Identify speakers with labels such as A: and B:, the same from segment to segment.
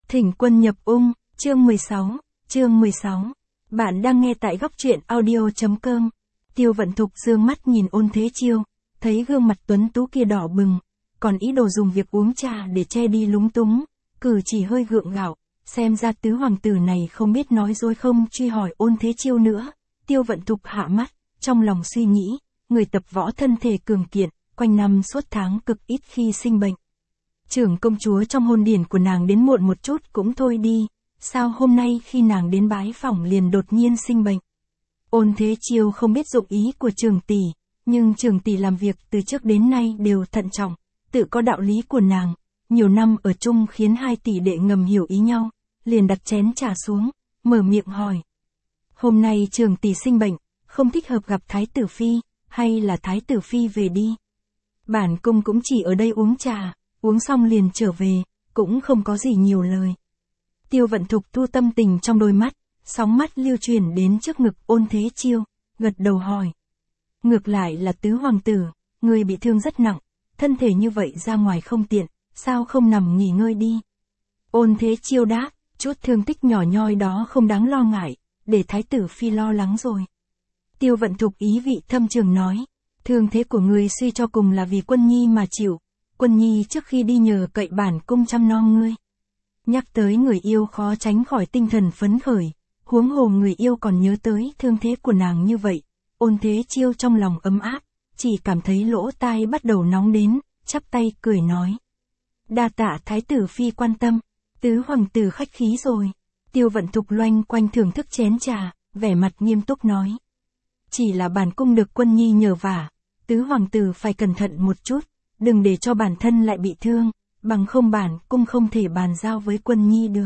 A: Thỉnh quân nhập ung, chương 16. Bạn đang nghe tại góc truyện audio.com. Tiêu Vận Thục dương mắt nhìn Ôn Thế Chiêu, thấy gương mặt tuấn tú kia đỏ bừng, còn ý đồ dùng việc uống trà để che đi lúng túng, cử chỉ hơi gượng gạo, xem ra tứ hoàng tử này không biết nói dối không truy hỏi Ôn Thế Chiêu nữa. Tiêu Vận Thục hạ mắt, trong lòng suy nghĩ, người tập võ thân thể cường kiện, quanh năm suốt tháng cực ít khi sinh bệnh. Trưởng công chúa trong hôn điển của nàng đến muộn một chút cũng thôi đi, sao hôm nay khi nàng đến bái phỏng liền đột nhiên sinh bệnh. Ôn Thế Chiêu không biết dụng ý của Trường tỷ, nhưng Trường tỷ làm việc từ trước đến nay đều thận trọng, tự có đạo lý của nàng, nhiều năm ở chung khiến hai tỷ đệ ngầm hiểu ý nhau, liền đặt chén trà xuống, mở miệng hỏi. Hôm nay Trường tỷ sinh bệnh, không thích hợp gặp Thái tử Phi, hay là Thái tử Phi về đi. Bản cung cũng chỉ ở đây uống trà, uống xong liền trở về, cũng không có gì nhiều lời. Tiêu Vận Thục thu tâm tình trong đôi mắt, sóng mắt lưu truyền đến trước ngực Ôn Thế Chiêu, gật đầu hỏi. Ngược lại là tứ hoàng tử, người bị thương rất nặng, thân thể như vậy ra ngoài không tiện, sao không nằm nghỉ ngơi đi. Ôn Thế Chiêu đáp, chút thương tích nhỏ nhoi đó không đáng lo ngại, để Thái tử Phi lo lắng rồi. Tiêu Vận Thục ý vị thâm trường nói, thương thế của người suy cho cùng là vì Quân Nhi mà chịu, Quân Nhi trước khi đi nhờ cậy bản cung chăm nom ngươi. Nhắc tới người yêu khó tránh khỏi tinh thần phấn khởi, huống hồ người yêu còn nhớ tới thương thế của nàng như vậy. Ôn Thế Chiêu trong lòng ấm áp, chỉ cảm thấy lỗ tai bắt đầu nóng đến, chắp tay cười nói. Đa tạ Thái tử Phi quan tâm, tứ hoàng tử khách khí rồi. Tiêu Vận Thục loanh quanh thưởng thức chén trà, vẻ mặt nghiêm túc nói. Chỉ là bản cung được Quân Nhi nhờ vả, tứ hoàng tử phải cẩn thận một chút, đừng để cho bản thân lại bị thương, bằng không bản cung không thể bàn giao với Quân Nhi được.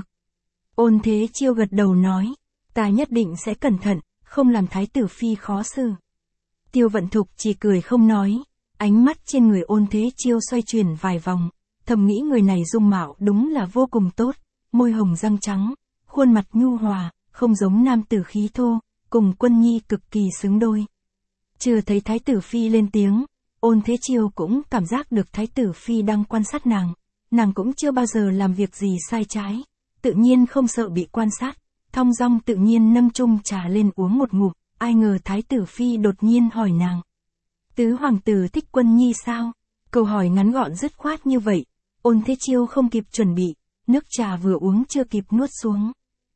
A: Ôn Thế Chiêu gật đầu nói, ta nhất định sẽ cẩn thận, không làm Thái tử Phi khó xử. Tiêu Vận Thục chỉ cười không nói, ánh mắt trên người Ôn Thế Chiêu xoay chuyển vài vòng, thầm nghĩ người này dung mạo đúng là vô cùng tốt, môi hồng răng trắng, khuôn mặt nhu hòa, không giống nam tử khí thô, cùng Quân Nhi cực kỳ xứng đôi. Chưa thấy Thái tử Phi lên tiếng, Ôn Thế Chiêu cũng cảm giác được Thái tử Phi đang quan sát nàng cũng chưa bao giờ làm việc gì sai trái, tự nhiên không sợ bị quan sát, thong dong tự nhiên nâng chung trà lên uống một ngụm, ai ngờ Thái tử Phi đột nhiên hỏi nàng. Tứ hoàng tử thích Quân Nhi sao? Câu hỏi ngắn gọn dứt khoát như vậy, Ôn Thế Chiêu không kịp chuẩn bị, nước trà vừa uống chưa kịp nuốt xuống.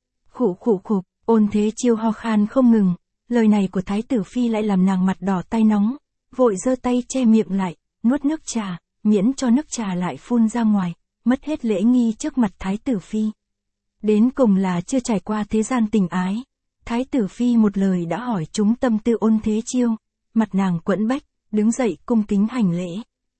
A: Khụ, Ôn Thế Chiêu ho khan không ngừng, lời này của Thái tử Phi lại làm nàng mặt đỏ tay nóng, vội giơ tay che miệng lại, nuốt nước trà, miễn cho nước trà lại phun ra ngoài, mất hết lễ nghi trước mặt Thái tử Phi. Đến cùng là chưa trải qua thế gian tình ái, Thái tử Phi một lời đã hỏi trúng tâm tư Ôn Thế Chiêu, mặt nàng quẫn bách, đứng dậy cung kính hành lễ.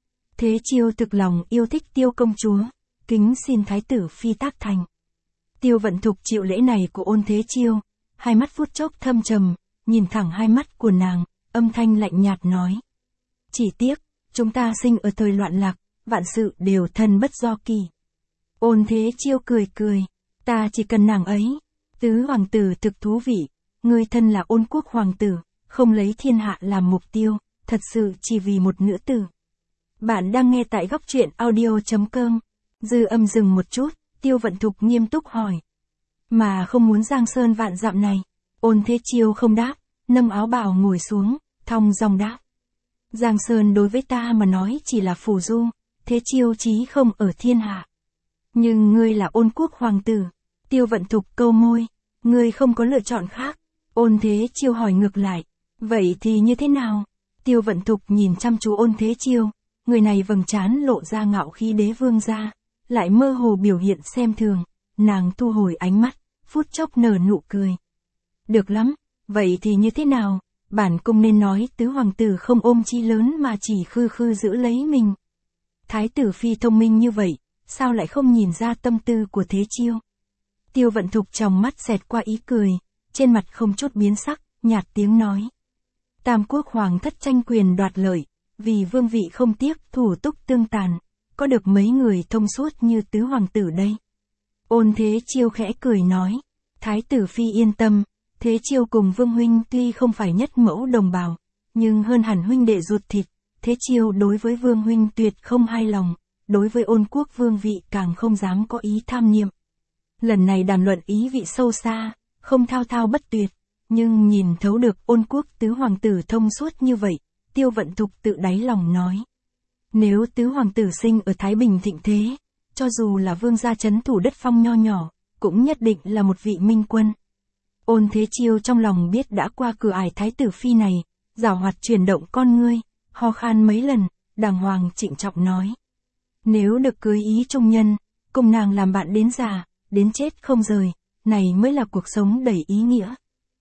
A: Thế Chiêu thực lòng yêu thích Tiêu công chúa, kính xin Thái tử Phi tác thành. Tiêu Vận Thục chịu lễ này của Ôn Thế Chiêu, hai mắt phút chốc thâm trầm, nhìn thẳng hai mắt của nàng, âm thanh lạnh nhạt nói. Chỉ tiếc, chúng ta sinh ở thời loạn lạc, vạn sự đều thân bất do kỳ. Ôn Thế Chiêu cười, ta chỉ cần nàng ấy. Tứ hoàng tử thực thú vị, ngươi thân là Ôn quốc hoàng tử, không lấy thiên hạ làm mục tiêu, thật sự chỉ vì một nữ tử. Bạn đang nghe tại góc truyện audio.com. Dư âm dừng một chút, Tiêu Vận Thục nghiêm túc hỏi. Mà không muốn giang sơn vạn dặm này. Ôn Thế Chiêu không đáp, nâng áo bào ngồi xuống, thong dong đáp. Giang sơn đối với ta mà nói chỉ là phù du, Thế Chiêu chí không ở thiên hạ. Nhưng ngươi là Ôn quốc hoàng tử. Tiêu Vận Thục câu môi, ngươi không có lựa chọn khác. Ôn Thế Chiêu hỏi ngược lại, vậy thì như thế nào? Tiêu Vận Thục nhìn chăm chú Ôn Thế Chiêu, người này vầng trán lộ ra ngạo khí đế vương gia, lại mơ hồ biểu hiện xem thường, nàng thu hồi ánh mắt, phút chốc nở nụ cười. Được lắm, vậy thì như thế nào? Bản cung nên nói tứ hoàng tử không ôm chí lớn mà chỉ khư giữ lấy mình. Thái tử Phi thông minh như vậy, sao lại không nhìn ra tâm tư của Thế Chiêu? Tiêu Vận Thục trong mắt xẹt qua ý cười, trên mặt không chút biến sắc, nhạt tiếng nói. Tam quốc hoàng thất tranh quyền đoạt lợi, vì vương vị không tiếc thủ túc tương tàn, có được mấy người thông suốt như tứ hoàng tử đây. Ôn Thế Chiêu khẽ cười nói, Thái tử Phi yên tâm, Thế Chiêu cùng Vương huynh tuy không phải nhất mẫu đồng bào, nhưng hơn hẳn huynh đệ ruột thịt, Thế Chiêu đối với Vương huynh tuyệt không hài lòng, đối với Ôn quốc vương vị càng không dám có ý tham niệm. Lần này đàm luận ý vị sâu xa, không thao thao bất tuyệt, nhưng nhìn thấu được Ôn Quốc tứ hoàng tử thông suốt như vậy, Tiêu Vận Thục tự đáy lòng nói. Nếu tứ hoàng tử sinh ở Thái Bình thịnh thế, cho dù là vương gia trấn thủ đất phong nho nhỏ, cũng nhất định là một vị minh quân. Ôn Thế Chiêu trong lòng biết đã qua cửa ải thái tử phi này, giảo hoạt chuyển động con ngươi, ho khan mấy lần, đàng hoàng trịnh trọng nói. Nếu được cưới ý trung nhân, cùng nàng làm bạn đến già, đến chết không rời, này mới là cuộc sống đầy ý nghĩa.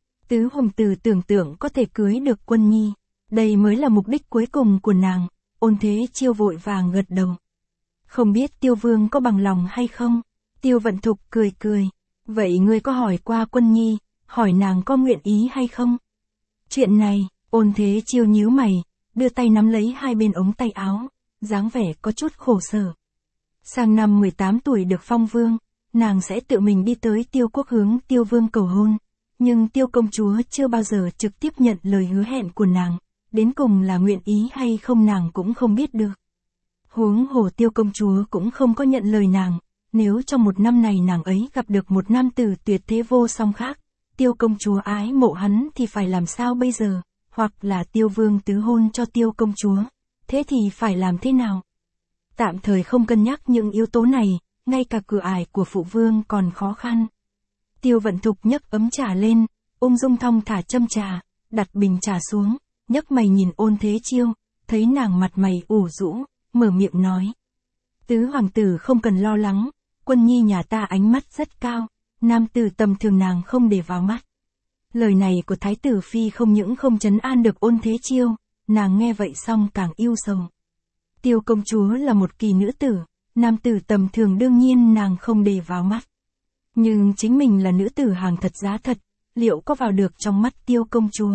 A: Tứ hoàng tử tưởng tượng có thể cưới được Quân Nhi, đây mới là mục đích cuối cùng của nàng. Ôn Thế Chiêu vội vàng gật đầu. Không biết Tiêu Vương có bằng lòng hay không? Tiêu Vận Thục cười cười. Vậy ngươi có hỏi qua Quân Nhi, hỏi nàng có nguyện ý hay không? Chuyện này, Ôn Thế Chiêu nhíu mày, đưa tay nắm lấy hai bên ống tay áo, dáng vẻ có chút khổ sở. Sang năm 18 tuổi được phong vương, nàng sẽ tự mình đi tới Tiêu Quốc hướng Tiêu Vương cầu hôn. Nhưng Tiêu công chúa chưa bao giờ trực tiếp nhận lời hứa hẹn của nàng, đến cùng là nguyện ý hay không nàng cũng không biết được. Huống hồ Tiêu công chúa cũng không có nhận lời nàng, nếu trong một năm này nàng ấy gặp được một nam tử tuyệt thế vô song khác, Tiêu công chúa ái mộ hắn thì phải làm sao bây giờ, hoặc là Tiêu Vương tứ hôn cho Tiêu công chúa, thế thì phải làm thế nào? Tạm thời không cân nhắc những yếu tố này, ngay cả cửa ải của phụ vương còn khó khăn. Tiêu Vận Thục nhấc ấm trà lên, ung dung thong thả châm trà, đặt bình trà xuống, nhấc mày nhìn Ôn Thế Chiêu, thấy nàng mặt mày ủ rũ, mở miệng nói. Tứ hoàng tử không cần lo lắng, Quân Nhi nhà ta ánh mắt rất cao, nam tử tầm thường nàng không để vào mắt. Lời này của Thái tử Phi không những không trấn an được Ôn Thế Chiêu, nàng nghe vậy xong càng yêu sầu. Tiêu công chúa là một kỳ nữ tử, nam tử tầm thường đương nhiên nàng không để vào mắt. Nhưng chính mình là nữ tử hàng thật giá thật, liệu có vào được trong mắt Tiêu công chúa?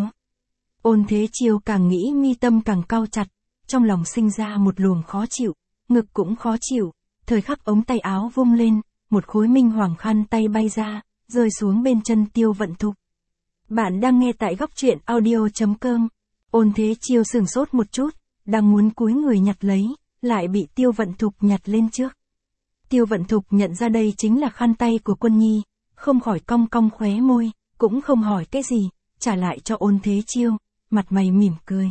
A: Ôn Thế Chiêu càng nghĩ mi tâm càng cau chặt, trong lòng sinh ra một luồng khó chịu, ngực cũng khó chịu, thời khắc ống tay áo vung lên, một khối minh hoàng khăn tay bay ra, rơi xuống bên chân Tiêu Vận Thục. Bạn đang nghe tại góc truyện audio.com. Ôn Thế Chiêu sửng sốt một chút, đang muốn cúi người nhặt lấy, lại bị Tiêu Vận Thục nhặt lên trước. Tiêu Vận Thục nhận ra đây chính là khăn tay của Quân Nhi, không khỏi cong cong khóe môi, cũng không hỏi cái gì, trả lại cho Ôn Thế Chiêu, mặt mày mỉm cười.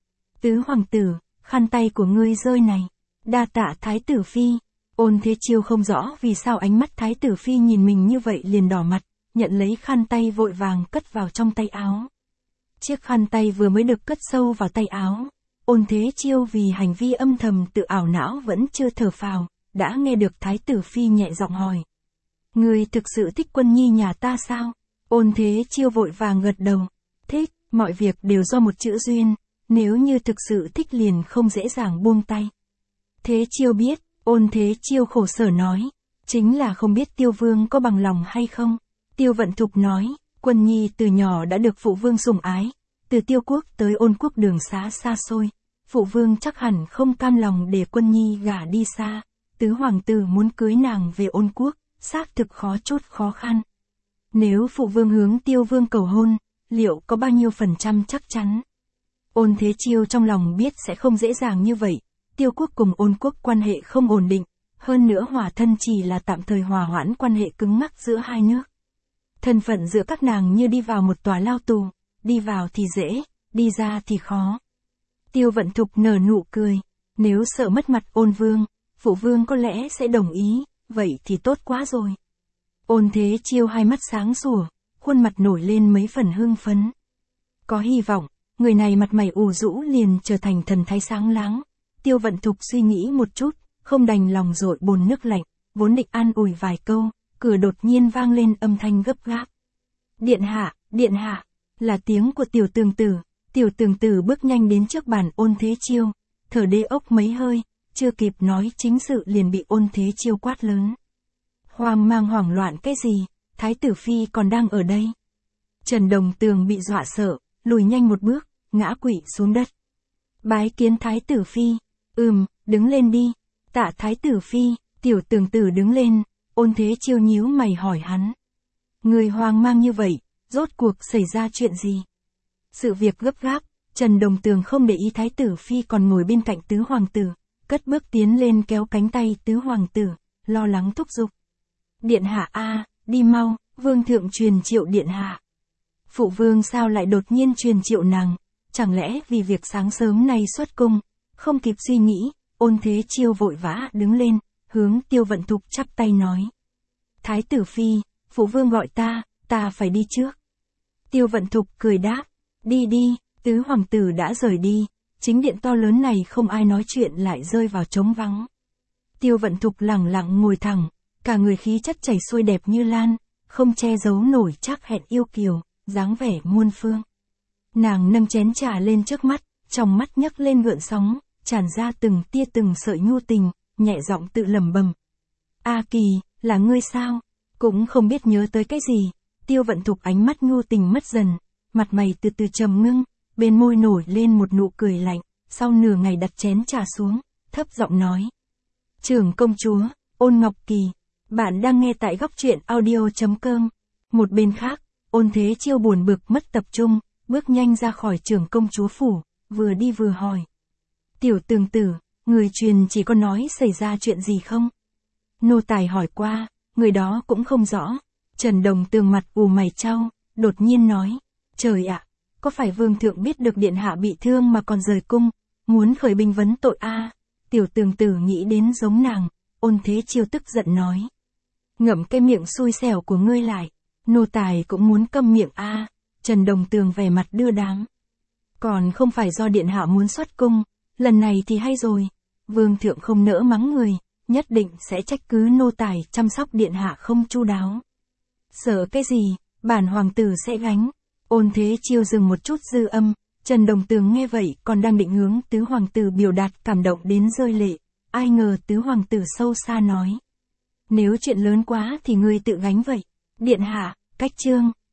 A: Tứ hoàng tử, khăn tay của ngươi rơi này, đa tạ Thái tử Phi. Ôn Thế Chiêu không rõ vì sao ánh mắt Thái tử Phi nhìn mình như vậy liền đỏ mặt, nhận lấy khăn tay vội vàng cất vào trong tay áo. Chiếc khăn tay vừa mới được cất sâu vào tay áo, Ôn Thế Chiêu vì hành vi âm thầm tự ảo não vẫn chưa thở phào, đã nghe được Thái tử Phi nhẹ giọng hỏi. Ngươi thực sự thích Quân Nhi nhà ta sao? Ôn Thế Chiêu vội vàng gật đầu. Thích, mọi việc đều do một chữ duyên, nếu như thực sự thích liền không dễ dàng buông tay. Thế Chiêu biết, Ôn Thế Chiêu khổ sở nói, chính là không biết Tiêu Vương có bằng lòng hay không. Tiêu Vận Thục nói, Quân Nhi từ nhỏ đã được phụ vương sủng ái, từ Tiêu Quốc tới Ôn Quốc đường xá xa xôi, phụ vương chắc hẳn không cam lòng để Quân Nhi gả đi xa, tứ hoàng tử muốn cưới nàng về Ôn Quốc, xác thực khó chút khó khăn. Nếu phụ vương hướng Tiêu Vương cầu hôn, liệu có bao nhiêu % chắc chắn? Ôn Thế Chiêu trong lòng biết sẽ không dễ dàng như vậy, Tiêu Quốc cùng Ôn Quốc quan hệ không ổn định, hơn nữa hòa thân chỉ là tạm thời hòa hoãn quan hệ cứng ngắc giữa hai nước. Thân phận giữa các nàng như đi vào một tòa lao tù, đi vào thì dễ, đi ra thì khó. Tiêu Vận Thục nở nụ cười, nếu sợ mất mặt Ôn Vương, phụ vương có lẽ sẽ đồng ý, vậy thì tốt quá rồi. Ôn Thế Chiêu hai mắt sáng sủa, khuôn mặt nổi lên mấy phần hưng phấn. Có hy vọng, người này mặt mày ủ rũ liền trở thành thần thái sáng láng. Tiêu Vận Thục suy nghĩ một chút, không đành lòng dội bồn nước lạnh, vốn định an ủi vài câu, cửa đột nhiên vang lên âm thanh gấp gáp. Điện hạ, là tiếng của Tiểu Tường Tử bước nhanh đến trước bàn Ôn Thế Chiêu, thở đê ốc mấy hơi, chưa kịp nói chính sự liền bị Ôn Thế Chiêu quát lớn. Hoang mang hoảng loạn cái gì, Thái tử Phi còn đang ở đây. Trần Đồng Tường bị dọa sợ, lùi nhanh một bước, ngã quỵ xuống đất. Bái kiến Thái tử Phi, đứng lên đi, tạ Thái tử Phi. Tiểu Tường Tử đứng lên, Ôn Thế Chiêu nhíu mày hỏi hắn. Người hoang mang như vậy, rốt cuộc xảy ra chuyện gì? Sự việc gấp gáp, Trần Đồng Tường không để ý Thái tử Phi còn ngồi bên cạnh tứ hoàng tử, cất bước tiến lên kéo cánh tay tứ hoàng tử, lo lắng thúc giục. Điện hạ a, đi mau, vương thượng truyền triệu điện hạ. Phụ vương sao lại đột nhiên truyền triệu nàng, chẳng lẽ vì việc sáng sớm nay xuất cung, không kịp suy nghĩ, Ôn Thế Chiêu vội vã đứng lên, hướng Tiêu Vận Thục chắp tay nói. Thái tử phi, phụ vương gọi ta phải đi trước. Tiêu Vận Thục cười đáp, đi đi, tứ hoàng tử đã rời đi, chính điện to lớn này không ai nói chuyện lại rơi vào trống vắng. Tiêu Vận Thục lẳng lặng ngồi thẳng, cả người khí chất chảy xuôi đẹp như lan, không che giấu nổi trắc hẹn yêu kiều, dáng vẻ muôn phương. Nàng nâng chén trà lên trước mắt, trong mắt nhấc lên gợn sóng, tràn ra từng tia từng sợi nhu tình, nhẹ giọng tự lẩm bẩm. A Kỳ, là ngươi sao? Cũng không biết nhớ tới cái gì. Tiêu Vận Thục ánh mắt nhu tình mất dần, mặt mày từ từ trầm ngưng, bên môi nổi lên một nụ cười lạnh, sau nửa ngày đặt chén trà xuống, thấp giọng nói. Trưởng công chúa, Ôn Ngọc Kỳ, bạn đang nghe tại góc truyện audio.com. Một bên khác, Ôn Thế Chiêu buồn bực mất tập trung, bước nhanh ra khỏi trưởng công chúa phủ, vừa đi vừa hỏi. Tiểu tường tử, người truyền chỉ có nói xảy ra chuyện gì không? Nô tài hỏi qua, người đó cũng không rõ. Trần Đồng Tường mặt ù mày chau, đột nhiên nói. Trời ạ, có phải vương thượng biết được điện hạ bị thương mà còn rời cung, muốn khởi binh vấn tội a? Tiểu tường tử nghĩ đến giống nàng, Ôn Thế Chiêu tức giận nói. Ngậm cái miệng xui xẻo của ngươi lại, nô tài cũng muốn câm miệng a. Trần Đồng Tường vẻ mặt đưa đám. Còn không phải do điện hạ muốn xuất cung, lần này thì hay rồi, vương thượng không nỡ mắng người, nhất định sẽ trách cứ nô tài chăm sóc điện hạ không chu đáo. Sợ cái gì, bản hoàng tử sẽ gánh. Ôn Thế Chiêu dừng một chút dư âm, Trần Đồng Tường nghe vậy còn đang định hướng tứ hoàng tử biểu đạt cảm động đến rơi lệ, ai ngờ tứ hoàng tử sâu xa nói. Nếu chuyện lớn quá thì ngươi tự gánh vậy. Điện hạ, cách chương.